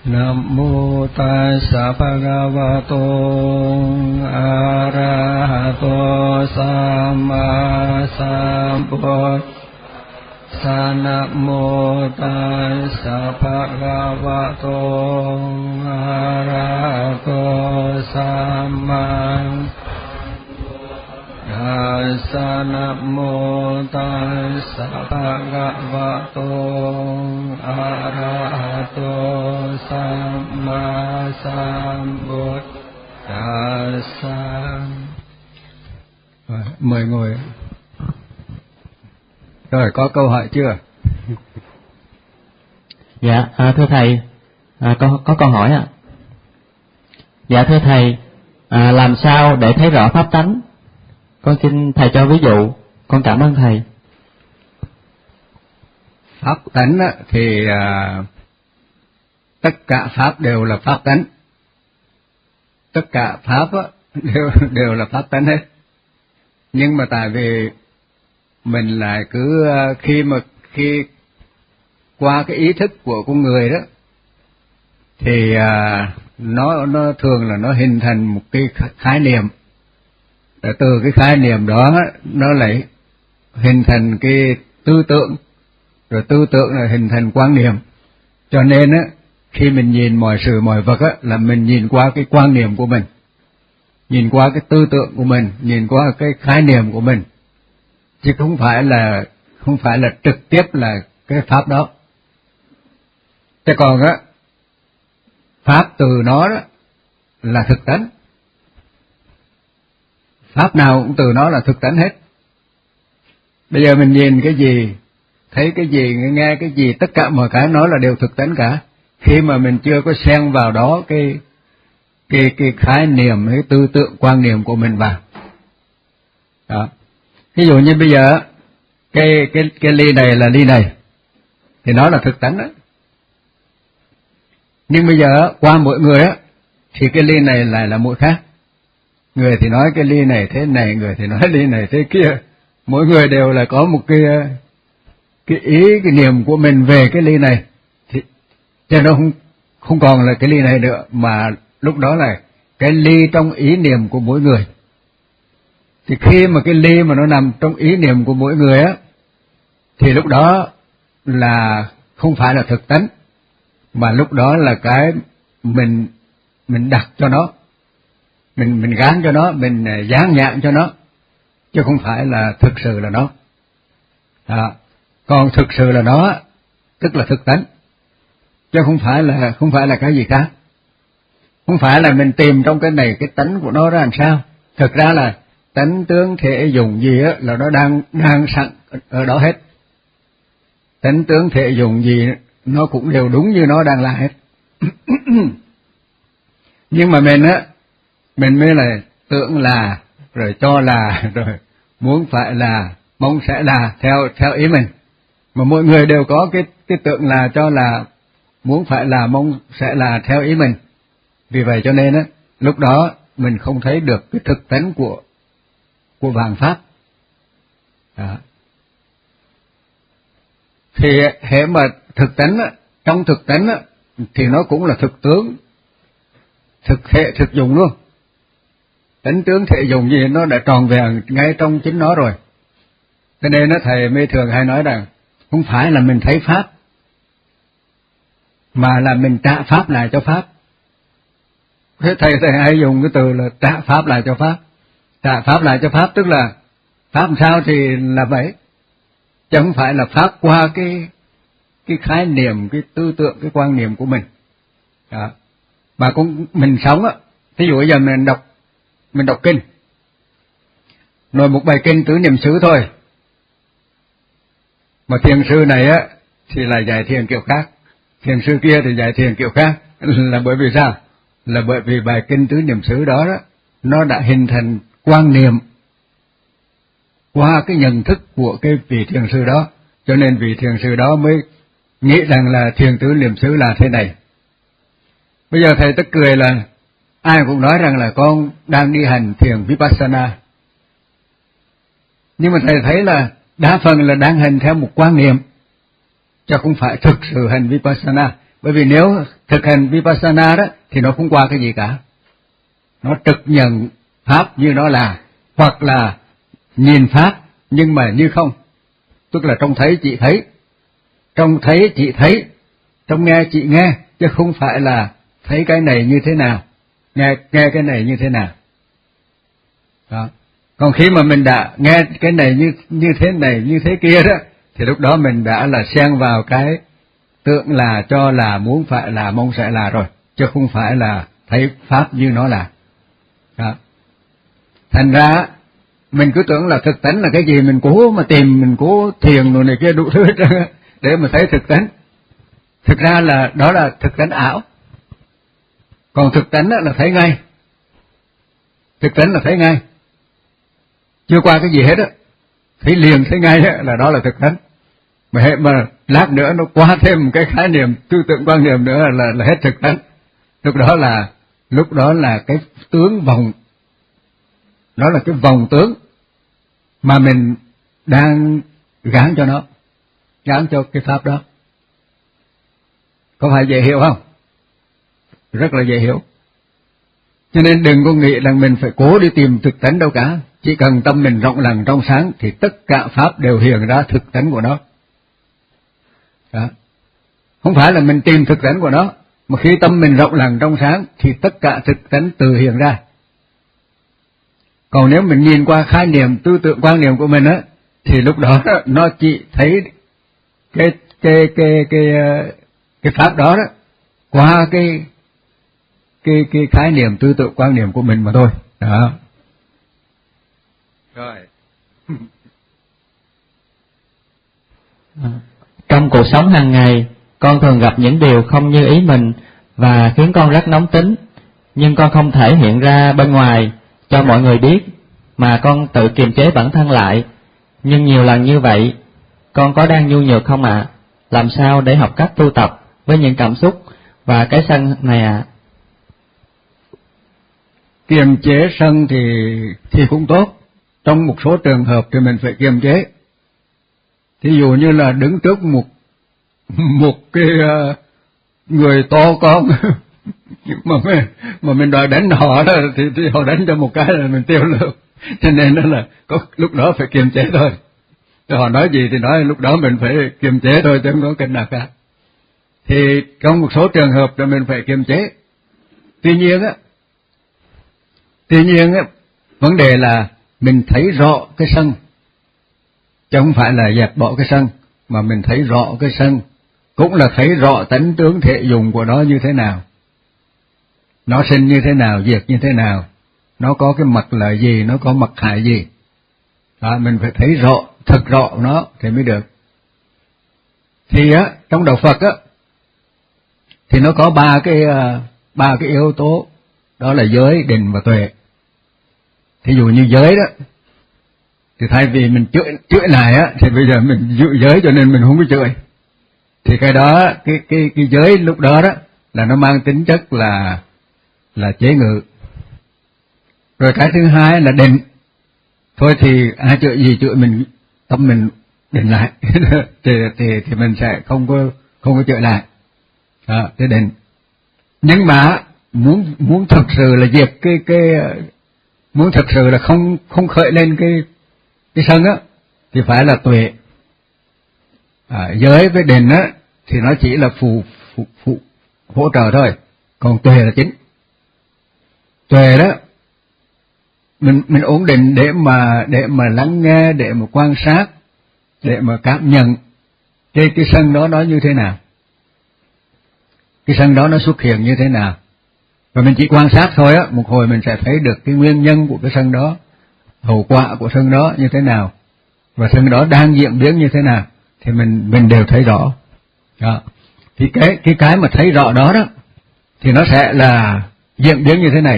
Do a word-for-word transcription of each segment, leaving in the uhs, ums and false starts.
Nam mô Tassa Bhagavato Arahato Samma Sambuddhassa. Nam mô Tassa Bhagavato Arahato Samma Tassa. Nam mô Tassa Bhagavato Arahato Samma Sambuddhassa. Rồi, mời ngồi. Rồi, có câu hỏi chưa? Dạ, à, thưa thầy, à, có, có câu hỏi ạ. Dạ thưa thầy, à, làm sao để thấy rõ pháp tánh? Con xin thầy cho ví dụ, con cảm ơn thầy. Pháp tánh á, thì à, tất cả pháp đều là pháp tánh. Tất cả pháp á, đều đều là pháp tánh hết. Nhưng mà tại vì mình lại cứ khi mà khi qua cái ý thức của con người đó thì à, nó nó thường là nó hình thành một cái khái niệm. Và từ cái khái niệm đó nó lại hình thành cái tư tưởng, rồi tư tưởng là hình thành quan niệm. Cho nên á, khi mình nhìn mọi sự mọi vật á, là mình nhìn qua cái quan niệm của mình, nhìn qua cái tư tưởng của mình, nhìn qua cái khái niệm của mình, chứ không phải là không phải là trực tiếp là cái pháp đó. Thế còn á, pháp từ nó đó là thực tánh. Pháp nào cũng từ nó là thực tánh hết. Bây giờ mình nhìn cái gì, thấy cái gì, nghe cái gì, tất cả mọi cái nó là đều thực tánh cả. Khi mà mình chưa có xen vào đó cái cái cái khái niệm, cái tư tưởng, quan niệm của mình vào. Đó. Ví dụ như bây giờ cái cái cái ly này là ly này, thì nó là thực tánh đó. Nhưng bây giờ qua mỗi người á, thì cái ly này lại là mỗi khác. Người thì nói cái ly này thế này, người thì nói ly này thế kia. Mỗi người đều là có một cái cái ý, cái niệm của mình về cái ly này. Thì cho nó không không còn là cái ly này nữa, mà lúc đó là cái ly trong ý niệm của mỗi người. Thì khi mà cái ly mà nó nằm trong ý niệm của mỗi người á, thì lúc đó là không phải là thực tánh, mà lúc đó là cái mình mình đặt cho nó, mình mình gán cho nó, mình dán nhãn cho nó, chứ không phải là thực sự là nó. Đó. Còn thực sự là nó, tức là thực tánh, chứ không phải là không phải là cái gì khác. Không phải là mình tìm trong cái này cái tánh của nó ra làm sao. Thực ra là tánh tướng thể dụng gì á là nó đang đang sẵn ở đó hết. Tánh tướng thể dụng gì nó cũng đều đúng như nó đang là hết. Nhưng mà mình á, mình mới là tưởng là, rồi cho là, rồi muốn phải là, mong sẽ là theo theo ý mình. Mà mỗi người đều có cái cái tưởng là, cho là, muốn phải là, mong sẽ là theo ý mình. Vì vậy cho nên á, lúc đó mình không thấy được cái thực tánh của của vạn pháp. Đó. Thì hệ mà thực tánh á, trong thực tánh á, thì nó cũng là thực tướng, thực hệ thực dụng luôn. Tánh tướng thể dụng gì nó đã tròn vẹn ngay trong chính nó rồi. Cho nên nó thầy mới thường hay nói rằng không phải là mình thấy pháp, mà là mình trả pháp lại cho pháp. Thế thầy thầy hay dùng cái từ là trả pháp lại cho pháp. Trả pháp lại cho pháp tức là pháp làm sao thì là vậy, chứ không phải là pháp qua cái cái khái niệm, cái tư tưởng, cái quan niệm của mình. Đó. Mà cũng mình sống á, ví dụ bây giờ mình đọc mình đọc kinh, rồi một bài kinh tứ niệm xứ thôi, mà thiền sư này á thì là dạy thiền kiểu khác, thiền sư kia thì dạy thiền kiểu khác. Là bởi vì sao? Là bởi vì bài kinh tứ niệm xứ đó, đó nó đã hình thành quan niệm qua cái nhận thức của cái vị thiền sư đó, cho nên vị thiền sư đó mới nghĩ rằng là thiền tứ niệm xứ là thế này. Bây giờ thầy tức cười là ai cũng nói rằng là con đang đi hành thiền Vipassana, nhưng mà thầy thấy là đa phần là đang hành theo một quan niệm, chứ không phải thực sự hành Vipassana. Bởi vì nếu thực hành Vipassana đó thì nó không qua cái gì cả. Nó trực nhận Pháp như nó là, hoặc là nhìn Pháp nhưng mà như không. Tức là trong thấy chị thấy, trong thấy chị thấy, trong nghe chị nghe, chứ không phải là thấy cái này như thế nào, nghe nghe cái này như thế nào. Đó. Còn khi mà mình đã nghe cái này như như thế này như thế kia đó, thì lúc đó mình đã là xen vào cái tưởng là, cho là, muốn phải là, mong sẽ là rồi, chứ không phải là thấy Pháp như nó là. Đó. Thành ra mình cứ tưởng là thực tánh là cái gì, mình cố mà tìm, mình cố thiền rồi này kia đủ thứ để mà thấy thực tánh. Thực ra là đó là thực tánh ảo. Còn thực tánh là thấy ngay. Thực tánh là thấy ngay. Chưa qua cái gì hết á, thấy liền thấy ngay á, là đó là thực tánh. Mà hệ mà lát nữa nó qua thêm một cái khái niệm tư tưởng quan niệm nữa là là hết thực tánh. Lúc đó là lúc đó là cái tướng vòng, đó là cái vòng tướng mà mình đang gán cho nó, gán cho cái pháp đó. Có phải dễ hiểu không? Rất là dễ hiểu. Cho nên đừng có nghĩ rằng mình phải cố đi tìm thực tánh đâu cả. Chỉ cần tâm mình rộng lặng trong sáng thì tất cả pháp đều hiện ra thực tánh của nó. Đó. Không phải là mình tìm thực tánh của nó, mà khi tâm mình rộng lặng trong sáng thì tất cả thực tánh tự hiện ra. Còn nếu mình nhìn qua khái niệm, tư tưởng, quan niệm của mình á, thì lúc đó nó chỉ thấy cái cái cái cái cái pháp đó đó qua cái cái cái khái niệm, tư tưởng, quan niệm của mình mà thôi. Đó. Rồi. Trong cuộc sống hàng ngày, con thường gặp những điều không như ý mình và khiến con rất nóng tính, nhưng con không thể hiện ra bên ngoài cho mọi người biết, mà con tự kiềm chế bản thân lại. Nhưng nhiều lần như vậy, con có đang nhu nhược không ạ? À? Làm sao để học cách tu tập với những cảm xúc và cái sân này ạ? À? Kiềm chế sân thì thì cũng tốt. Trong một số trường hợp thì mình phải kiềm chế. Thí dụ như là đứng trước một một cái uh, người to con mà mình, mà mình đòi đánh họ đó, thì, thì họ đánh cho một cái là mình tiêu luôn. Cho nên đó là có lúc đó phải kiềm chế thôi. Cho họ nói gì thì nói, lúc đó mình phải kiềm chế thôi, chứ không có cách nào cả. Thì trong một số trường hợp là mình phải kiềm chế. Tuy nhiên á, tuy nhiên á, vấn đề là mình thấy rõ cái sân, chứ không phải là dẹp bỏ cái sân, mà mình thấy rõ cái sân, cũng là thấy rõ tánh tướng thể dùng của nó như thế nào. Nó sinh như thế nào, diệt như thế nào, nó có cái mặt là gì, nó có mặt hại gì. Đó, mình phải thấy rõ, thật rõ nó thì mới được. Thì á, trong đạo Phật á, thì nó có ba cái ba cái yếu tố, đó là giới, định và tuệ. Thí dụ như giới đó, thì thay vì mình chửi chửi lại á, thì bây giờ mình giữ giới cho nên mình không có chửi. Thì cái đó, cái cái cái giới lúc đó đó là nó mang tính chất là là chế ngự. Rồi cái thứ hai là định. Thôi thì ai chửi gì chửi mình, tâm mình định lại thì thì thì mình sẽ không có không có chửi lại. Đó, cái định. Nhưng mà muốn muốn thực sự là diệt cái cái muốn thực sự là không không khởi lên cái cái sân á, thì phải là tuệ. À, giới với định á thì nó chỉ là phụ phụ phụ hỗ trợ thôi, còn tuệ là chính. Tuệ đó mình mình ổn định để mà để mà lắng nghe, để mà quan sát, để mà cảm nhận cái cái sân đó nó như thế nào, cái sân đó nó xuất hiện như thế nào. Và mình chỉ quan sát thôi á, một hồi mình sẽ thấy được cái nguyên nhân của cái sân đó, hậu quả của sân đó như thế nào, và sân đó đang diễn biến như thế nào, thì mình mình đều thấy rõ. Đó. Thì cái cái cái mà thấy rõ đó đó thì nó sẽ là diễn biến như thế này.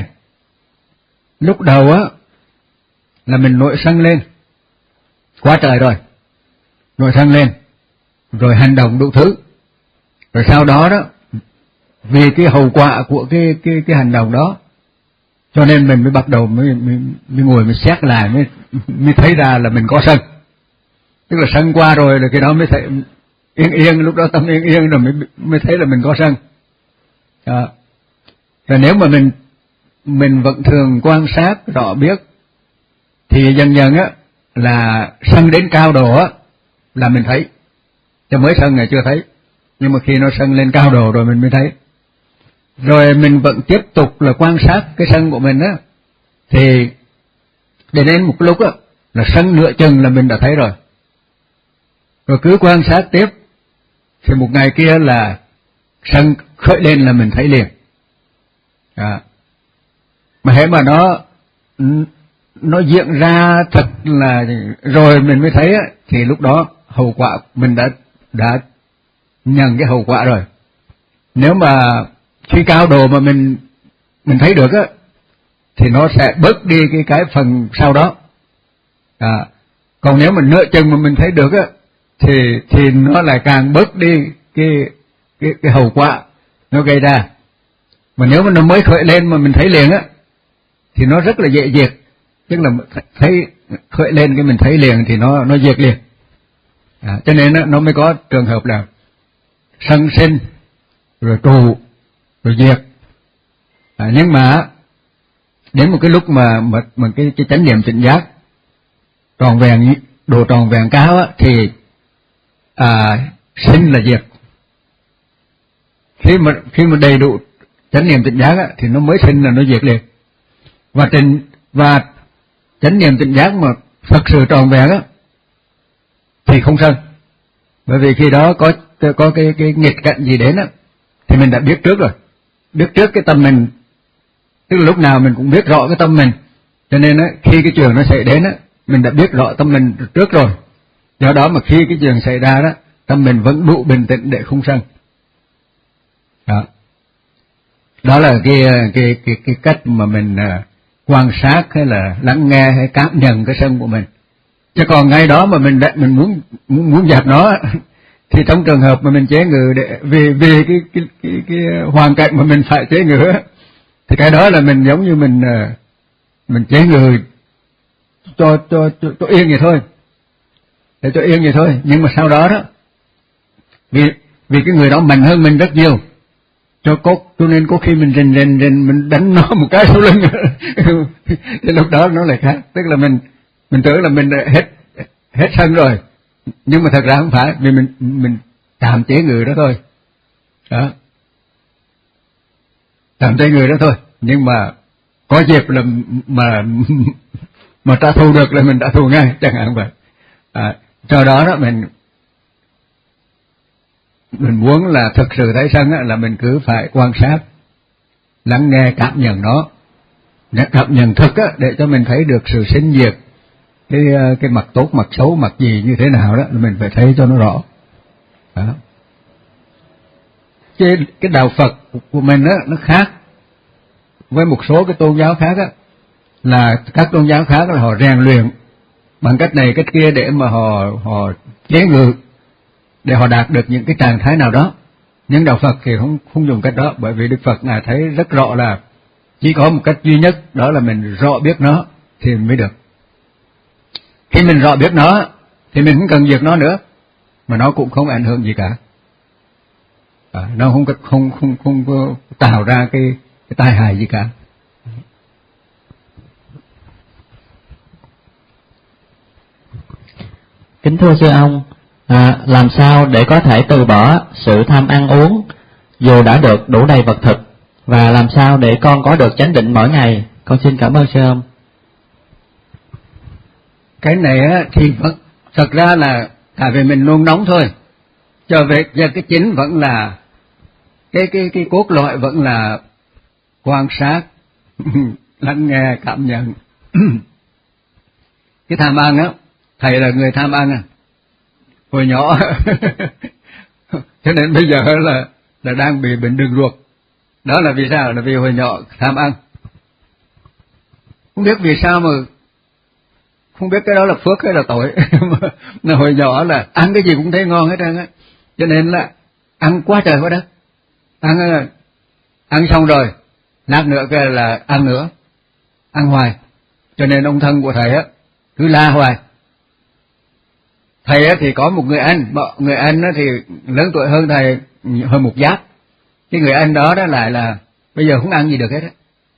Lúc đầu á là mình nổi sân lên quá trời rồi, nổi sân lên rồi hành động đủ thứ, rồi sau đó đó vì cái hậu quả của cái cái cái hành động đó, cho nên mình mới bắt đầu mới mới, mới ngồi mới xét lại, mới mới thấy ra là mình có sân. Tức là sân qua rồi rồi cái đó mới thấy yên yên, lúc đó tâm yên yên rồi mới mới thấy là mình có sân. Đó. Rồi nếu mà mình mình vẫn thường quan sát rõ biết thì dần dần á là sân đến cao độ á là mình thấy, chứ mới sân này chưa thấy, nhưng mà khi nó sân lên cao độ rồi mình mới thấy. Rồi mình vẫn tiếp tục là quan sát cái sân của mình á, thì để đến một lúc á là sân nửa chừng là mình đã thấy rồi. Rồi cứ quan sát tiếp thì một ngày kia là sân khởi lên là mình thấy liền. À. Mà hễ mà nó nó diễn ra thật là rồi mình mới thấy á, thì lúc đó hậu quả mình đã đã nhận cái hậu quả rồi. Nếu mà khi cao độ mà mình mình thấy được á thì nó sẽ bớt đi cái cái phần sau đó. À, còn nếu mà nửa chừng mà mình thấy được á thì thì nó lại càng bớt đi cái cái cái hậu quả nó gây ra. Mà nếu mà nó mới khởi lên mà mình thấy liền á thì nó rất là dễ diệt, tức là thấy khởi lên cái mình thấy liền thì nó nó diệt liền. À, cho nên á, nó mới có trường hợp là sân sinh rồi trụ rồi diệt. À, nhưng mà đến một cái lúc mà mà, mà cái cái chánh niệm tỉnh giác tròn vẹn, độ tròn vẹn cao á, thì à, sinh là diệt. Khi mà khi mà đầy đủ chánh niệm tỉnh giác á, thì nó mới sinh là nó diệt liền. Và trình và chánh niệm tỉnh giác mà thật sự tròn vẹn á thì không sân, bởi vì khi đó có có cái cái nghịch cảnh gì đến á thì mình đã biết trước rồi, biết trước cái tâm mình, tức là lúc nào mình cũng biết rõ cái tâm mình, cho nên á khi cái chuyện nó xảy đến á mình đã biết rõ tâm mình trước rồi, do đó mà khi cái chuyện xảy ra đó tâm mình vẫn đủ bình tĩnh để không sân. Đó, đó là cái cái cái cái cách mà mình uh, quan sát hay là lắng nghe hay cảm nhận cái sân của mình. Chứ còn ngay đó mà mình mình muốn muốn muốn dẹp nó thì trong trường hợp mà mình chế ngự để vì vì cái cái cái, cái hoàn cảnh mà mình phải chế ngự thì cái đó là mình giống như mình uh, mình chế ngự cho cho cho, cho yên vậy thôi, để cho yên vậy thôi. Nhưng mà sau đó đó vì vì cái người đó mạnh hơn mình rất nhiều, cho có cho nên có khi mình rình rình rình mình đánh nó một cái sau lưng thì lúc đó nó lại khác, tức là mình mình tưởng là mình hết hết sân rồi, nhưng mà thật ra không phải, vì mình mình tạm chế người đó thôi. Đó, tạm chế người đó thôi, nhưng mà có dịp là mà mà trả thù được là mình đã thù ngay, chẳng hạn vậy. À, do đó đó mình mình muốn là thực sự thấy sân á, là mình cứ phải quan sát, lắng nghe, cảm nhận nó, cảm nhận thực á, để cho mình thấy được sự sinh diệt, cái cái mặt tốt, mặt xấu, mặt gì như thế nào đó, mình phải thấy cho nó rõ. Đó. Cái cái đạo Phật của mình á nó khác với một số cái tôn giáo khác á, là các tôn giáo khác là họ rèn luyện bằng cách này cách kia để mà họ họ chế ngự, để họ đạt được những cái trạng thái nào đó. Nhưng đạo Phật thì không không dùng cách đó, bởi vì Đức Phật ngài thấy rất rõ là chỉ có một cách duy nhất, đó là mình rõ biết nó thì mới được. Khi mình rõ biết nó thì mình không cần diệt nó nữa, mà nó cũng không ảnh hưởng gì cả. À, nó không không không không có tạo ra cái, cái tai hại gì cả. Kính thưa sư ông, à, làm sao để có thể từ bỏ sự tham ăn uống dù đã được đủ đầy vật thực, và làm sao để con có được chánh định mỗi ngày? Con xin cảm ơn sư ông. Cái này á thì vẫn, thật ra là tại vì mình nôn nóng thôi, cho về giờ cái chính vẫn là cái cái cái cốt lõi vẫn là quan sát lắng nghe, cảm nhận. Cái tham ăn á, thầy là người tham ăn à, hồi nhỏ cho nên bây giờ là là đang bị bệnh đường ruột. Đó là vì sao? Là vì hồi nhỏ tham ăn, không biết vì sao mà không biết cái đó là phước hay là tội mà hồi nhỏ là ăn cái gì cũng thấy ngon hết trơn á, cho nên là ăn quá trời quá đất, ăn ăn xong rồi lát nữa cái là ăn nữa, ăn hoài, cho nên ông thân của thầy á cứ la hoài. Thầy á thì có một người anh, người anh á thì lớn tuổi hơn thầy hơn một giáp, cái người anh đó đó lại là bây giờ không ăn gì được hết á,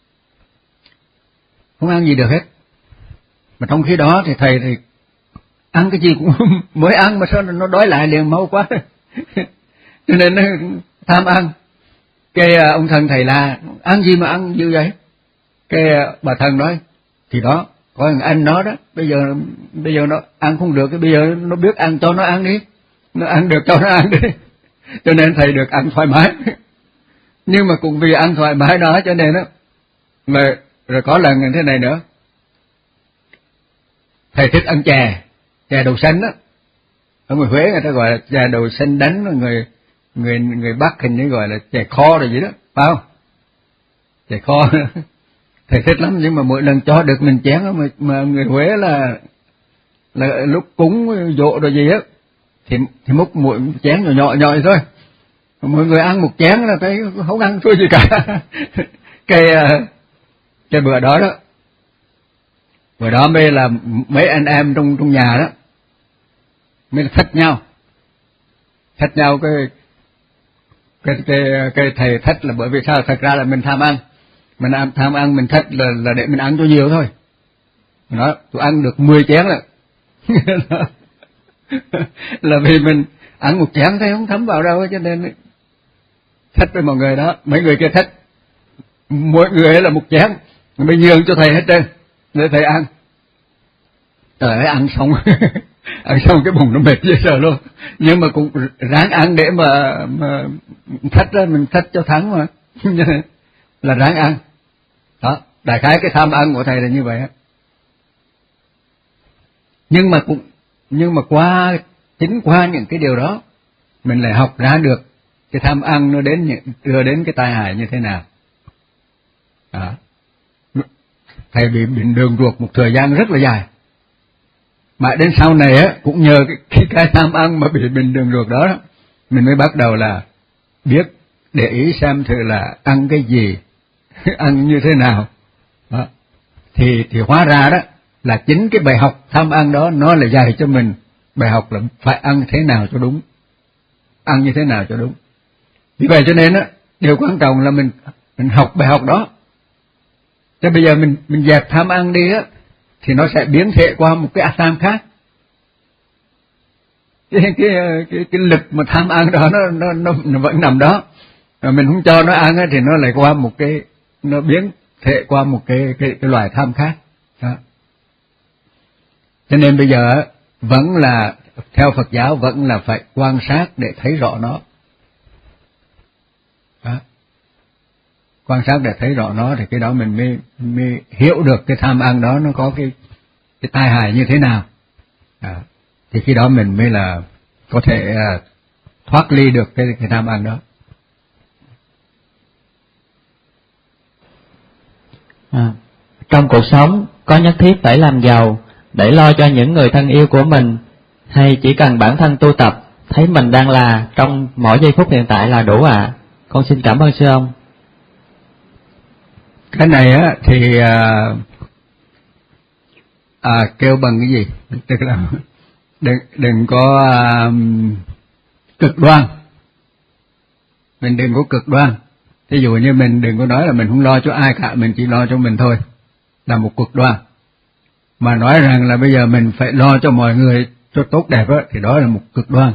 không ăn gì được hết. Mà trong khi đó thì thầy thì ăn cái gì cũng mới ăn mà sao nó đói lại liền mau quá. Cho nên nó tham ăn. Cái ông thần thầy là ăn gì mà ăn như vậy? Cái bà thần nói thì đó có thằng anh nó đó, bây giờ bây giờ nó ăn không được, cái bây giờ nó biết ăn cho nó ăn đi, nó ăn được cho nó ăn đi. Cho nên thầy được ăn thoải mái. Nhưng mà cũng vì ăn thoải mái đó cho nên đó mà rồi có lần như thế này nữa, thầy thích ăn chè, chè đậu xanh đó, ở người Huế người ta gọi là chè đậu xanh đánh, người người người Bắc hình như gọi là chè kho rồi gì đó, phải không? Chè kho. Thầy thích lắm, nhưng mà mỗi lần cho được mình chén mà, mà người Huế là là lúc cúng dỗ rồi gì á thì thì múc mỗi chén nhỏ nhỏ nhỏ thôi, mọi người ăn một chén là thấy không ăn thua gì cả. cái cái bữa đó đó bữa đó mới là mấy anh em trong trong nhà đó mới là thách nhau thách nhau cái cái cái cái thầy thách là bởi vì sao? Thật ra là mình tham ăn, mình ăn tham ăn mình thách là là để mình ăn cho nhiều thôi. Đó, tôi ăn được mười chén rồi. Là vì mình ăn một chén thấy không thấm vào đâu, cho nên thách với mọi người đó. Mấy người kia thách mỗi người là một chén, mới nhường cho thầy hết trơn để thầy ăn. Trời ơi, ăn xong ăn xong cái bụng nó mệt dễ sợ luôn, nhưng mà cũng ráng ăn để mà mà thách đó, mình thách cho thắng mà. Là ráng ăn đó. Đại khái cái tham ăn của thầy là như vậy á. Nhưng mà cũng nhưng mà qua chính qua những cái điều đó mình lại học ra được cái tham ăn nó đến những, đưa đến cái tai hại như thế nào. Đó. Thầy bị bệnh đường ruột một thời gian rất là dài, mà đến sau này á cũng nhờ cái, cái cái tham ăn mà bị bệnh đường ruột đó, đó mình mới bắt đầu là biết để ý xem thử là ăn cái gì, ăn như thế nào. Đó. Thì thì hóa ra đó là chính cái bài học tham ăn đó nó là dạy cho mình bài học là phải ăn thế nào cho đúng, ăn như thế nào cho đúng. Vì vậy cho nên á điều quan trọng là mình mình học bài học đó. Chứ bây giờ mình mình dẹp tham ăn đi á thì nó sẽ biến thể qua một cái tham khác. Cái cái cái, cái lực mà tham ăn đó nó nó nó, nó vẫn nằm đó. Mà mình không cho nó ăn á thì nó lại qua một cái, nó biến thể qua một cái cái, cái loài tham khác. Đó. Cho nên bây giờ vẫn là theo Phật giáo vẫn là phải quan sát để thấy rõ nó. Đó. Quan sát để thấy rõ nó thì cái đó mình mới mới hiểu được cái tham ăn đó nó có cái cái tai hại như thế nào. Đó. Thì khi đó mình mới là có thể uh, thoát ly được cái cái tham ăn đó. À, trong cuộc sống có nhất thiết phải làm giàu để lo cho những người thân yêu của mình, hay chỉ cần bản thân tu tập thấy mình đang là trong mỗi giây phút hiện tại là đủ ạ? À? Con xin cảm ơn sư ông. Cái này á thì à, à, kêu bằng cái gì, tức là đừng đừng có à, cực đoan, mình đừng có cực đoan. Ví dụ như mình đừng có nói là mình không lo cho ai cả, mình chỉ lo cho mình thôi, là một cực đoan. Mà nói rằng là bây giờ mình phải lo cho mọi người cho tốt đẹp đó, thì đó là một cực đoan.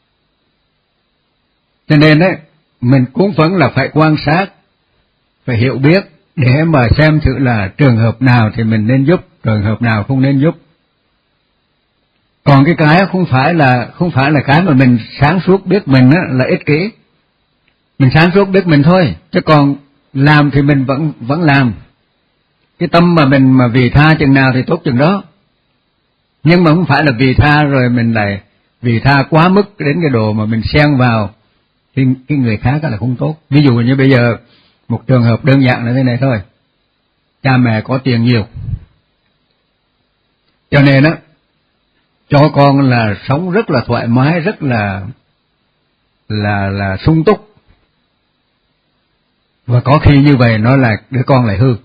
Cho nên đấy, mình cũng vẫn là phải quan sát, phải hiểu biết để mà xem thử là trường hợp nào thì mình nên giúp, trường hợp nào không nên giúp. Còn cái cái không phải là không phải là cái mà mình sáng suốt biết mình á, là ích kỷ. Mình sáng suốt biết mình thôi, chứ còn làm thì mình vẫn vẫn làm. Cái tâm mà mình mà vì tha chừng nào thì tốt chừng đó. Nhưng mà không phải là vì tha rồi mình lại vì tha quá mức đến cái độ mà mình xen vào cái, cái người khác là không tốt. Ví dụ như bây giờ một trường hợp đơn giản là thế này thôi. Cha mẹ có tiền nhiều, cho nên á cho con là sống rất là thoải mái, rất là là là sung túc. Và có khi như vậy nó là đứa con lại hư.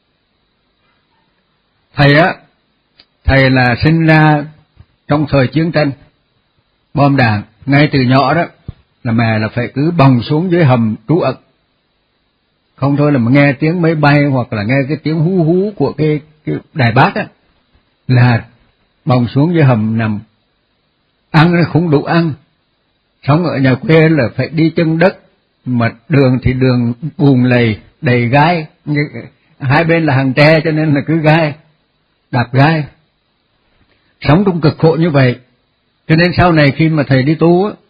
Thầy á, thầy là sinh ra trong thời chiến tranh, bom đạn, ngay từ nhỏ đó, là mẹ là phải cứ bồng xuống dưới hầm trú ẩn. Không thôi là mà nghe tiếng máy bay hoặc là nghe cái tiếng hú hú của cái, cái đài bát á, là bồng xuống dưới hầm nằm. Ăn nó không đủ ăn. Sống ở nhà quê là phải đi chân đất, mà đường thì đường bùn lầy, đầy gai, hai bên là hàng tre cho nên là cứ gai, đạp gai. Sống trong cực khổ như vậy, cho nên sau này khi mà thầy đi tu á,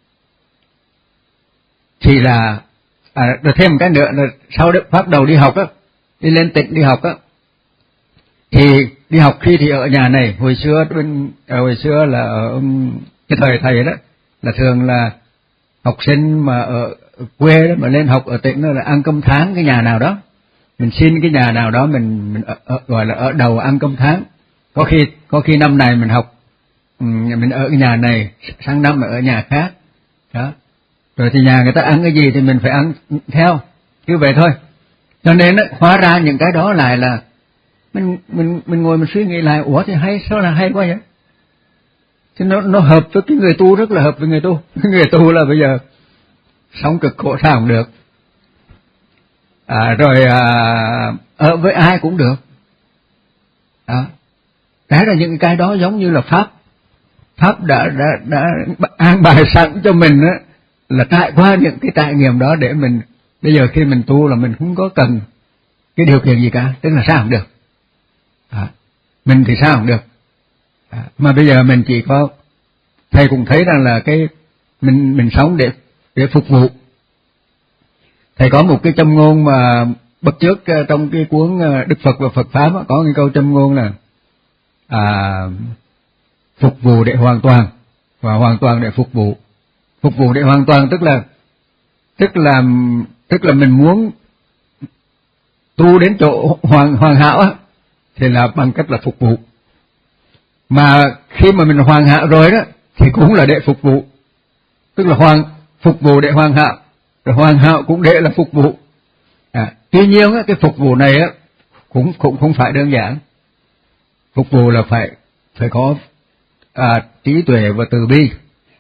thì là, à, rồi thêm một cái nữa là sau đó bắt đầu đi học á, đi lên tỉnh đi học á, thì đi học khi thì ở nhà này, hồi xưa bên, hồi xưa là ở cái thời thầy đó, là thường là học sinh mà ở quê đó mà lên học ở tỉnh đó là ăn cơm tháng cái nhà nào đó, mình xin cái nhà nào đó mình, mình ở, ở, gọi là ở đầu ăn cơm tháng. Có khi có khi năm này mình học, mình ở cái nhà này, sang năm ở nhà khác, đó. Rồi thì nhà người ta ăn cái gì thì mình phải ăn theo, như vậy thôi. Cho nên đó, hóa ra những cái đó lại là mình mình mình ngồi mình suy nghĩ lại, ủa thì hay, sao là hay quá vậy? Thì nó nó hợp với cái người tu, rất là hợp với người tu. Người tu là bây giờ sống cực khổ sao cũng được, à, rồi à, ở với ai cũng được. Đó. Đấy là những cái đó giống như là pháp pháp đã đã đã an bài sẵn cho mình á, là trải qua những cái trải nghiệm đó để mình bây giờ khi mình tu là mình không có cần cái điều kiện gì cả, tức là sao cũng được. À, mình thì sao cũng được. À, mà bây giờ mình chỉ có, thầy cũng thấy rằng là cái mình mình sống để để phục vụ. Thầy có một cái châm ngôn mà bậc trước trong cái cuốn Đức Phật và Phật Pháp có cái câu châm ngôn là à, phục vụ để hoàn toàn và hoàn toàn để phục vụ. Phục vụ để hoàn toàn tức là tức là tức là mình muốn tu đến chỗ hoàn hoàn hảo á, thì là bằng cách là phục vụ. Mà khi mà mình hoàn hảo rồi đó thì cũng là để phục vụ, tức là hoàn phục vụ để hoàn hảo, rồi hoàn hảo cũng để là phục vụ. À, tuy nhiên á, cái phục vụ này á cũng cũng không phải đơn giản. Phục vụ là phải phải có à, trí tuệ và từ bi.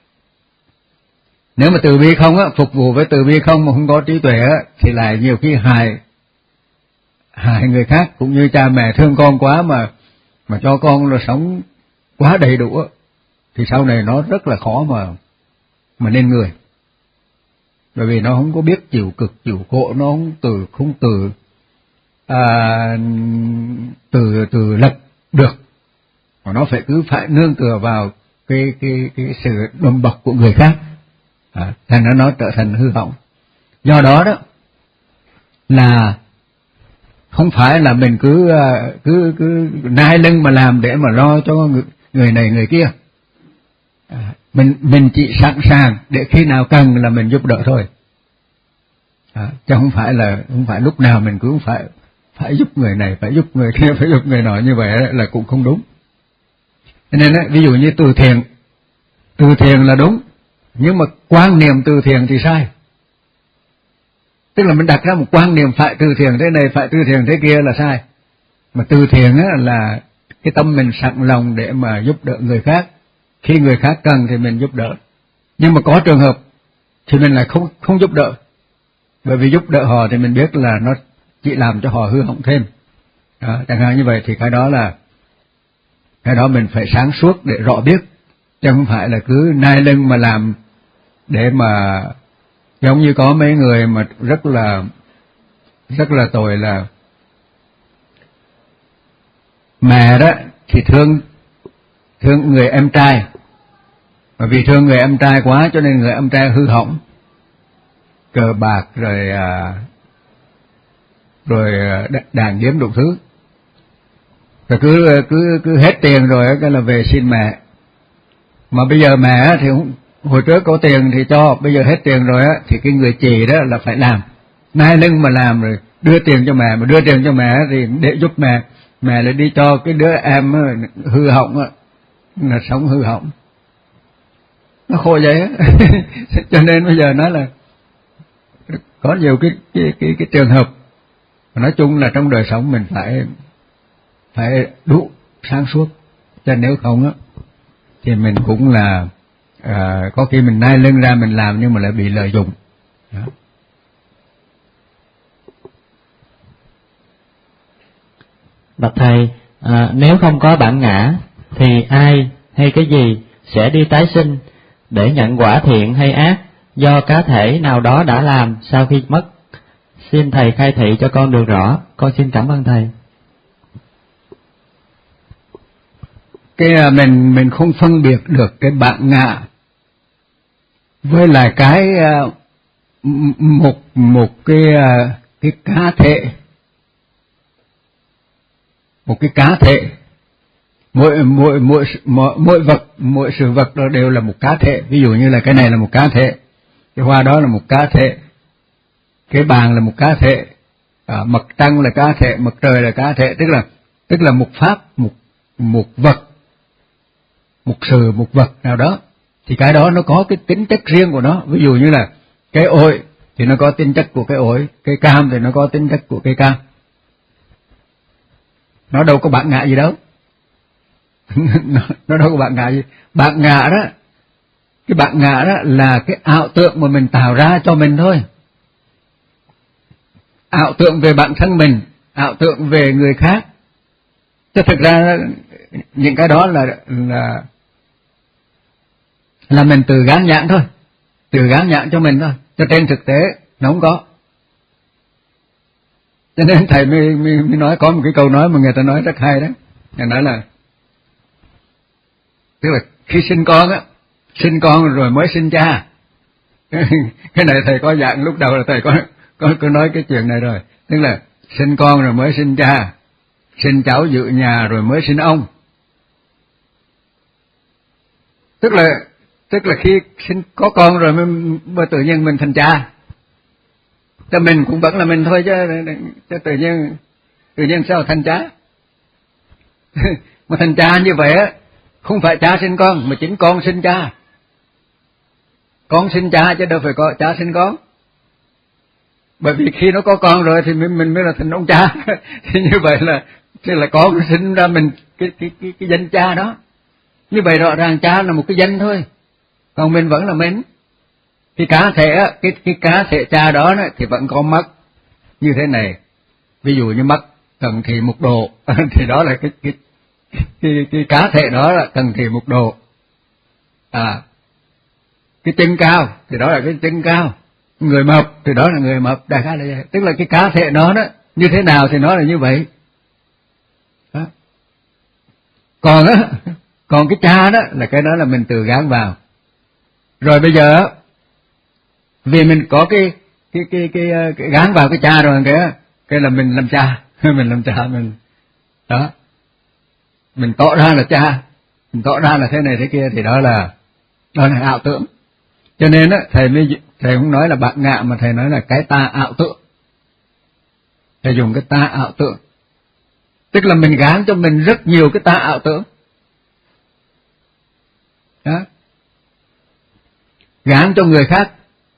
Nếu mà từ bi không á, phục vụ với từ bi không mà không có trí tuệ á, thì lại nhiều khi hại hại người khác, cũng như cha mẹ thương con quá mà mà cho con là sống quá đầy đủ á, thì sau này nó rất là khó mà mà nên người. Bởi vì nó không có biết chịu cực chịu khổ, nó không từ không từ à, từ từ lập được, mà nó phải cứ phải nương tựa vào cái cái cái sự đùm bọc của người khác, à, thành ra nó trở thành hư hỏng. Do đó đó là không phải là mình cứ cứ cứ nai lưng mà làm để mà lo cho người, người này người kia. À, mình mình chỉ sẵn sàng để khi nào cần là mình giúp đỡ thôi. À, chứ không phải là không phải lúc nào mình cứ phải phải giúp người này, phải giúp người kia, phải giúp người nọ, như vậy là cũng không đúng. Cho nên ví dụ như từ thiện, từ thiện là đúng, nhưng mà quan niệm từ thiện thì sai. Tức là mình đặt ra một quan niệm phải từ thiện thế này, phải từ thiện thế kia là sai. Mà từ thiện á là cái tâm mình sẵn lòng để mà giúp đỡ người khác, khi người khác cần thì mình giúp đỡ. Nhưng mà có trường hợp thì mình lại không không giúp đỡ, bởi vì giúp đỡ họ thì mình biết là nó chỉ làm cho họ hư hỏng thêm. Đó, chẳng hạn như vậy thì cái đó là cái đó mình phải sáng suốt để rõ biết, chứ không phải là cứ nai lưng mà làm để mà giống như có mấy người mà rất là rất là tội là mẹ đó thì thương thương người em trai, mà vì thương người em trai quá cho nên người em trai hư hỏng, cờ bạc rồi à, rồi đàn điếm đủ thứ, rồi cứ cứ cứ hết tiền rồi cái là về xin mẹ. Mà bây giờ mẹ thì không, hồi trước có tiền thì cho, bây giờ hết tiền rồi á thì cái người chị đó là phải làm, nai lưng mà làm rồi đưa tiền cho mẹ, mà đưa tiền cho mẹ thì để giúp mẹ, mẹ lại đi cho cái đứa em hư hỏng á, là sống hư hỏng, nó khổ vậy á. Cho nên bây giờ nói là có nhiều cái cái cái, cái trường hợp, nói chung là trong đời sống mình phải phải đủ sáng suốt, cho nếu không á thì mình cũng là à, có khi mình nai lưng ra mình làm nhưng mà lại bị lợi dụng. Đó. Bạch thầy, à, nếu không có bản ngã thì ai hay cái gì sẽ đi tái sinh để nhận quả thiện hay ác do cá thể nào đó đã làm sau khi mất? Xin thầy khai thị cho con được rõ, con xin cảm ơn thầy. Cái mình mình không phân biệt được cái bản ngã với lại cái một một cái cái cá thể, một cái cá thể, mỗi mỗi mỗi mỗi mỗi vật, mỗi sự vật đó đều là một cá thể. Ví dụ như là cái này là một cá thể, cái hoa đó là một cá thể, cái bàn là một cá thể, à, mặt trăng là cá thể, mặt trời là cá thể, tức là tức là một pháp, một một vật, một sự, một vật nào đó, thì cái đó nó có cái tính chất riêng của nó. Ví dụ như là cái ổi thì nó có tính chất của cái ổi, cái cam thì nó có tính chất của cây cam. Nó đâu có bản ngã gì đâu. nó, nó đâu có bản ngã gì. Bản ngã đó, cái bản ngã đó là cái ảo tượng mà mình tạo ra cho mình thôi. Ảo tượng về bản thân mình, ảo tượng về người khác. Chứ thực ra những cái đó là là là mình tự gán nhãn thôi, tự gán nhãn cho mình thôi. Cho trên thực tế nó không có. Cho nên thầy mới, mới, mới nói có một cái câu nói mà người ta nói rất hay đó. Người nói là tức là khi sinh con á, sinh con rồi mới sinh cha. Cái này thầy có dạng lúc đầu là thầy có có có nói cái chuyện này rồi. Tức là sinh con rồi mới sinh cha, sinh cháu dự nhà rồi mới sinh ông. Tức là tức là khi sinh có con rồi mới, mới tự nhiên mình thành cha. Cho mình cũng vẫn là mình thôi chứ, chứ tự nhiên tự nhiên sao thành cha? Mà thành cha như vậy á, không phải cha sinh con mà chính con sinh cha. Con sinh cha chứ đâu phải có cha sinh con. Bởi vì khi nó có con rồi thì mình, mình mới là thành ông cha. Thì như vậy là thì là con sinh ra mình cái cái cái cái danh cha đó. Như vậy rõ ràng cha là một cái danh thôi, còn mình vẫn là mình. Cái cá thể á, cái cái cá thể cha đó, đó thì vẫn có mắt như thế này. Ví dụ như mắt cận thị mục độ thì đó là cái cái cái cái cá thể đó là cận thị mục độ. À, cái chân cao thì đó là cái chân cao, người mập thì đó là người mập, đại khái là vậy. Tức là cái cá thể nó đó như thế nào thì nó là như vậy đó. Còn á, còn cái cha đó là cái đó là mình tự gán vào. Rồi bây giờ vì mình có cái cái cái cái, cái gán vào cái cha rồi cái cái là mình làm cha, mình làm cha mình đó, mình tỏ ra là cha, mình tỏ ra là thế này thế kia, thì đó là đó là ảo tưởng. Cho nên á, thầy mới thầy không nói là bản ngã mà thầy nói là cái ta ảo tưởng. Thầy dùng cái ta ảo tưởng, tức là mình gán cho mình rất nhiều cái ta ảo tưởng đó. Gán cho người khác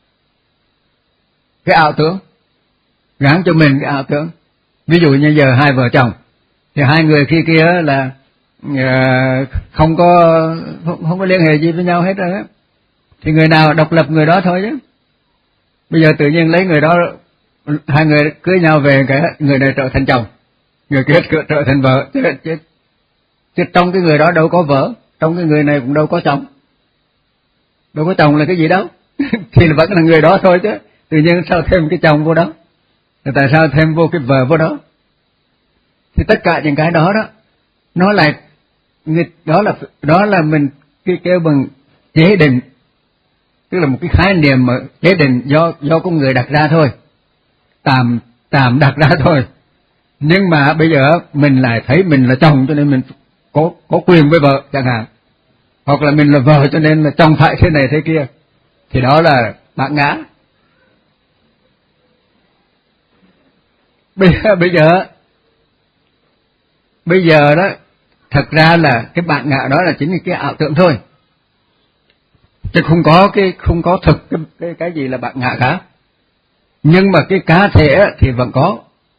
cái ảo tưởng, gán cho mình cái ảo tưởng. Ví dụ như giờ hai vợ chồng thì hai người khi kia là uh, không có không, không có liên hệ gì với nhau hết rồi á, thì người nào độc lập người đó thôi chứ. Bây giờ tự nhiên lấy người đó, hai người cưới nhau về, cái người này trở thành chồng, người kia trở thành vợ, chứ, chứ, chứ trong cái người đó đâu có vợ, trong cái người này cũng đâu có chồng. Đâu có chồng là cái gì đâu. Thì vẫn là người đó thôi chứ, tự nhiên sao thêm cái chồng vô đó, tại sao thêm vô cái vợ vô đó. Thì tất cả những cái đó đó nó lại đó là đó là mình cái kêu bằng chế định, tức là một cái khái niệm mà chế định do do con người đặt ra thôi, tạm tạm đặt ra thôi. Nhưng mà bây giờ mình lại thấy mình là chồng cho nên mình có có quyền với vợ chẳng hạn, hoặc là mình là vợ cho nên là chồng phải thế này thế kia, thì đó là bản ngã. Bây giờ bây giờ bây giờ đó thật ra là cái bản ngã đó là chính là cái ảo tưởng thôi, chứ không có cái không có thực cái cái, cái gì là bản ngã cả. Nhưng mà cái cá thể thì vẫn có.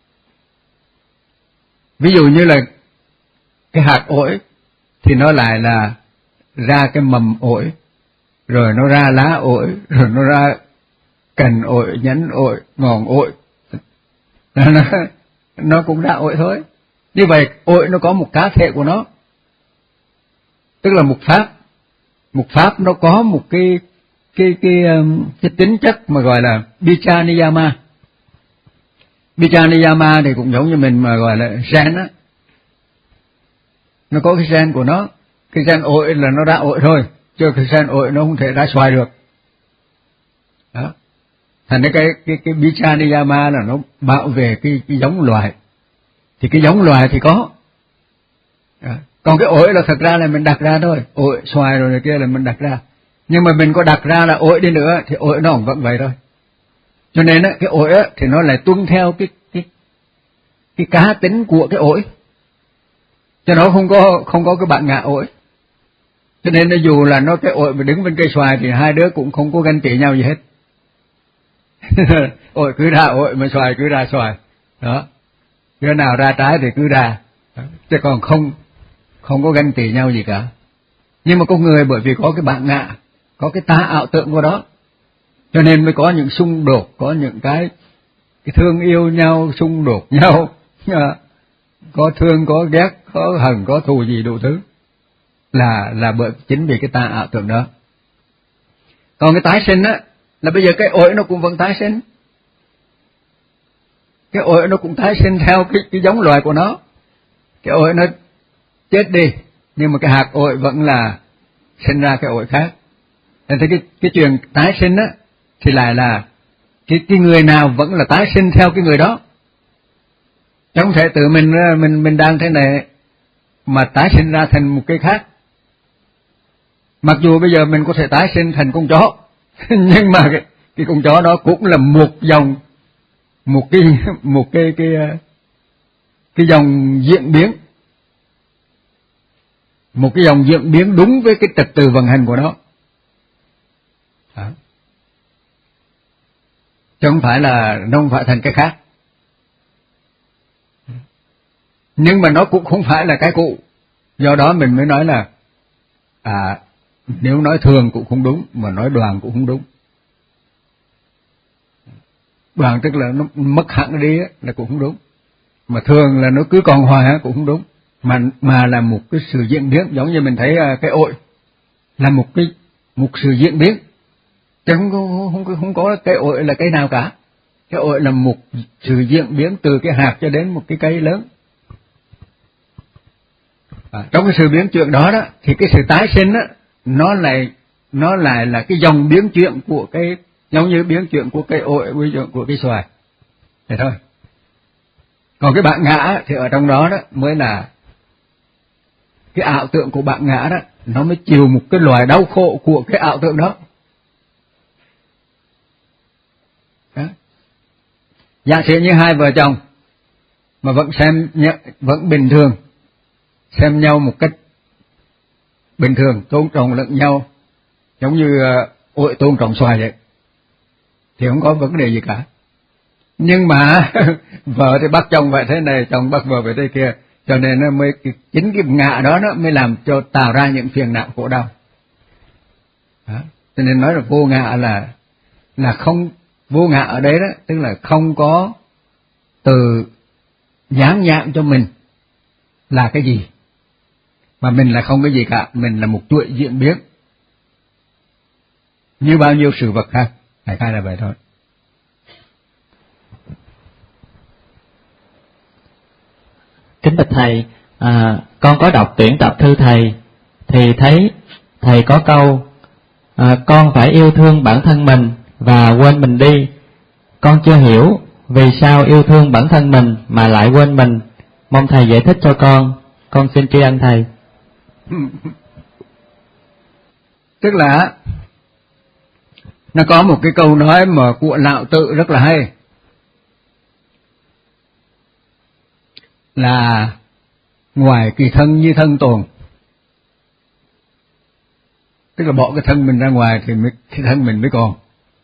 Ví dụ như là cái hạt ổi thì nó lại là ra cái mầm ổi, rồi nó ra lá ổi, rồi nó ra cành ổi, nhánh ổi, ngọn ổi, nó, nó cũng ra ổi thôi. Như vậy ổi nó có một cá thể của nó, tức là một pháp. Một pháp nó có một cái cái cái cái tính chất mà gọi là Bicha Niyama. Bicha Niyama thì cũng giống như mình mà gọi là gen á, nó có cái gen của nó. Cái gen ổi là nó ra ổi thôi, chứ cái gen ổi nó không thể ra xoài được. Đó. Thành ra cái cái cái Bicha Niyama là nó bảo vệ cái cái giống loài. Thì cái giống loài thì có. Đó. Còn cái ổi là thật ra là mình đặt ra thôi, ổi xoài rồi này kia là mình đặt ra. Nhưng mà mình có đặt ra là ổi đi nữa thì ổi nó cũng vẫn vậy thôi. Cho nên á, cái ổi á thì nó lại tuân theo cái cái cái cá tính của cái ổi, cho nó không có không có cái bản ngã ổi. Cho nên nó dù là nó cái ổi mà đứng bên cây xoài thì hai đứa cũng không có ganh tị nhau gì hết. Ổi cứ ra ổi mà xoài cứ ra xoài. Đó. Đứa nào ra trái thì cứ ra. Đó. Chứ còn không không có ganh tị nhau gì cả. Nhưng mà con người bởi vì có cái bản ngã, có cái tà ảo tưởng của đó, cho nên mới có những xung đột, có những cái, cái thương yêu nhau, xung đột nhau, có thương, có ghét, có hận, có thù gì đủ thứ, là là bởi chính vì cái tà ảo tưởng đó. Còn cái tái sinh á, là bây giờ cái ổi nó cũng vẫn tái sinh, cái ổi nó cũng tái sinh theo cái cái giống loài của nó. Cái ổi nó chết đi, nhưng mà cái hạt ổi vẫn là sinh ra cái ổi khác. Nên thấy cái cái chuyện tái sinh á thì lại là cái cái người nào vẫn là tái sinh theo cái người đó. Chứ không thể tự mình mình mình đang thế này mà tái sinh ra thành một cái khác. Mặc dù bây giờ mình có thể tái sinh thành con chó, nhưng mà cái, cái con chó đó cũng là một dòng, một cái một cái cái cái dòng diễn biến, một cái dòng diễn biến đúng với cái trật tự vận hành của nó. Đó. Chứ không phải là nó không phải thành cái khác. Nhưng mà nó cũng không phải là cái cũ. Do đó mình mới nói là à, nếu nói thường cũng không đúng, mà nói đoàn cũng không đúng. Đoàn tức là nó mất hẳn đi là cũng không đúng, mà thường là nó cứ còn hoài cũng không đúng, mà mà là một cái sự diễn biến. Giống như mình thấy cái ổi là một cái một sự diễn biến, chứ không có không có không có cái ổi là cây nào cả. Cái ổi là một sự diễn biến từ cái hạt cho đến một cái cây lớn. À, trong cái sự biến chuyển đó đó thì cái sự tái sinh đó, nó lại nó lại là cái dòng biến chuyển của cái, giống như biến chuyển của cây ổi, biến chuyển của cây xoài. Thế thôi. Còn cái bạn ngã thì ở trong đó đó mới là cái ảo tưởng của bạn ngã đó, nó mới chịu một cái loài đau khổ của cái ảo tưởng đó. Đó. Giả sử như hai vợ chồng mà vẫn xem vẫn bình thường, xem nhau một cách bình thường, tôn trọng lẫn nhau, giống như ổi tôn trọng xoài vậy, thì không có vấn đề gì cả. Nhưng mà vợ thì bắt chồng vậy thế này, chồng bắt vợ vậy thế kia, cho nên nó mới chính cái ngã đó nó mới làm cho tạo ra những phiền não khổ đau. Đó. Cho nên nói là vô ngã là là không, vô ngã ở đấy đó tức là không có từ dán nhãn cho mình là cái gì, mà mình là không cái gì cả, mình là một chuỗi diễn biến như bao nhiêu sự vật khác. Đại khái là vậy thôi. Kính bạch thầy, à, con có đọc tuyển tập thư thầy thì thấy thầy có câu à, con phải yêu thương bản thân mình và quên mình đi. Con chưa hiểu vì sao yêu thương bản thân mình mà lại quên mình, mong thầy giải thích cho con. Con xin tri ân thầy. Tức là nó có một cái câu nói mà của Lão Tự rất là hay, là ngoài kỳ thân như thân tồn. Tức là bỏ cái thân mình ra ngoài thì mới, cái thân mình mới còn.